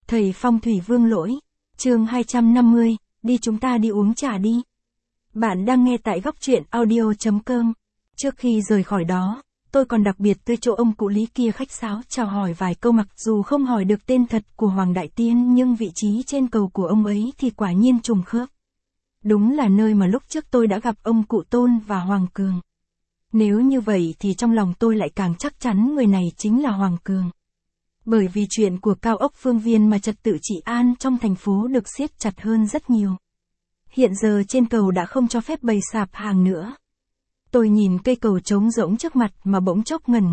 Thầy Phong thủy Vương Lỗi. Chương 250, đi chúng ta đi uống trà đi. Bạn đang nghe tại góc truyện audio.com. Trước khi rời khỏi đó, tôi còn đặc biệt tới chỗ ông cụ Lý kia khách sáo chào hỏi vài câu, mặc dù không hỏi được tên thật của Hoàng Đại Tiên nhưng vị trí trên cầu của ông ấy thì quả nhiên trùng khớp. Đúng là nơi mà lúc trước tôi đã gặp ông cụ Tôn và Hoàng Cường. Nếu như vậy thì trong lòng tôi lại càng chắc chắn người này chính là Hoàng Cường. Bởi vì chuyện của cao ốc Phương Viên mà trật tự trị an trong thành phố được siết chặt hơn rất nhiều. Hiện giờ trên cầu đã không cho phép bày sạp hàng nữa. Tôi nhìn cây cầu trống rỗng trước mặt mà bỗng chốc ngẩn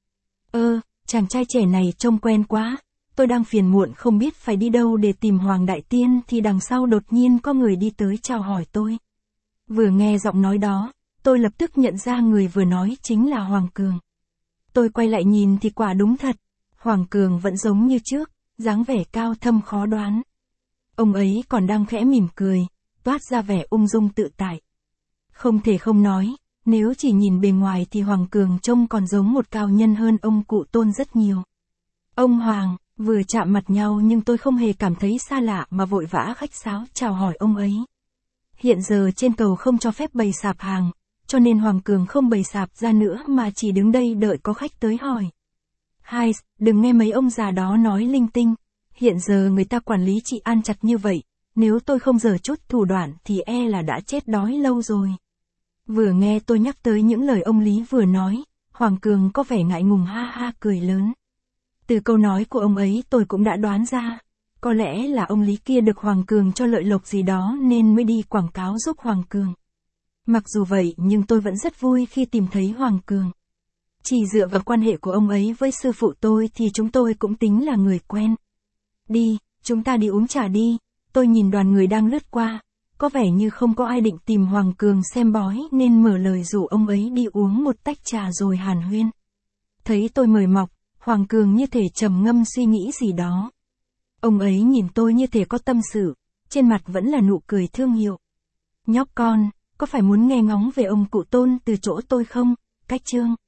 ngơ. Chàng trai trẻ này trông quen quá. Tôi đang phiền muộn không biết phải đi đâu để tìm Hoàng Đại Tiên thì đằng sau đột nhiên có người đi tới chào hỏi tôi. Vừa nghe giọng nói đó, tôi lập tức nhận ra người vừa nói chính là Hoàng Cường. Tôi quay lại nhìn thì quả đúng thật. Hoàng Cường vẫn giống như trước, dáng vẻ cao thâm khó đoán. Ông ấy còn đang khẽ mỉm cười, toát ra vẻ ung dung tự tại. Không thể không nói, nếu chỉ nhìn bề ngoài thì Hoàng Cường trông còn giống một cao nhân hơn ông cụ Tôn rất nhiều. Ông Hoàng, vừa chạm mặt nhau nhưng tôi không hề cảm thấy xa lạ mà vội vã khách sáo chào hỏi ông ấy. Hiện giờ trên cầu không cho phép bày sạp hàng, cho nên Hoàng Cường không bày sạp ra nữa mà chỉ đứng đây đợi có khách tới hỏi. Hai, đừng nghe mấy ông già đó nói linh tinh, hiện giờ người ta quản lý trị an chặt như vậy, nếu tôi không giở chút thủ đoạn thì là đã chết đói lâu rồi. Vừa nghe tôi nhắc tới những lời ông Lý vừa nói, Hoàng Cường có vẻ ngại ngùng ha ha cười lớn. Từ câu nói của ông ấy tôi cũng đã đoán ra, có lẽ là ông Lý kia được Hoàng Cường cho lợi lộc gì đó nên mới đi quảng cáo giúp Hoàng Cường. Mặc dù vậy nhưng tôi vẫn rất vui khi tìm thấy Hoàng Cường. Chỉ dựa vào quan hệ của ông ấy với sư phụ tôi thì chúng tôi cũng tính là người quen. Đi, chúng ta đi uống trà đi. Tôi nhìn đoàn người đang lướt qua, có vẻ như không có ai định tìm Hoàng Cường xem bói nên mở lời rủ ông ấy đi uống một tách trà rồi hàn huyên. Thấy tôi mời mọc, Hoàng Cường như thể trầm ngâm suy nghĩ gì đó. Ông ấy nhìn tôi như thể có tâm sự, trên mặt vẫn là nụ cười thương hiệu. Nhóc con, có phải muốn nghe ngóng về ông cụ Tôn từ chỗ tôi không, Cách Trương?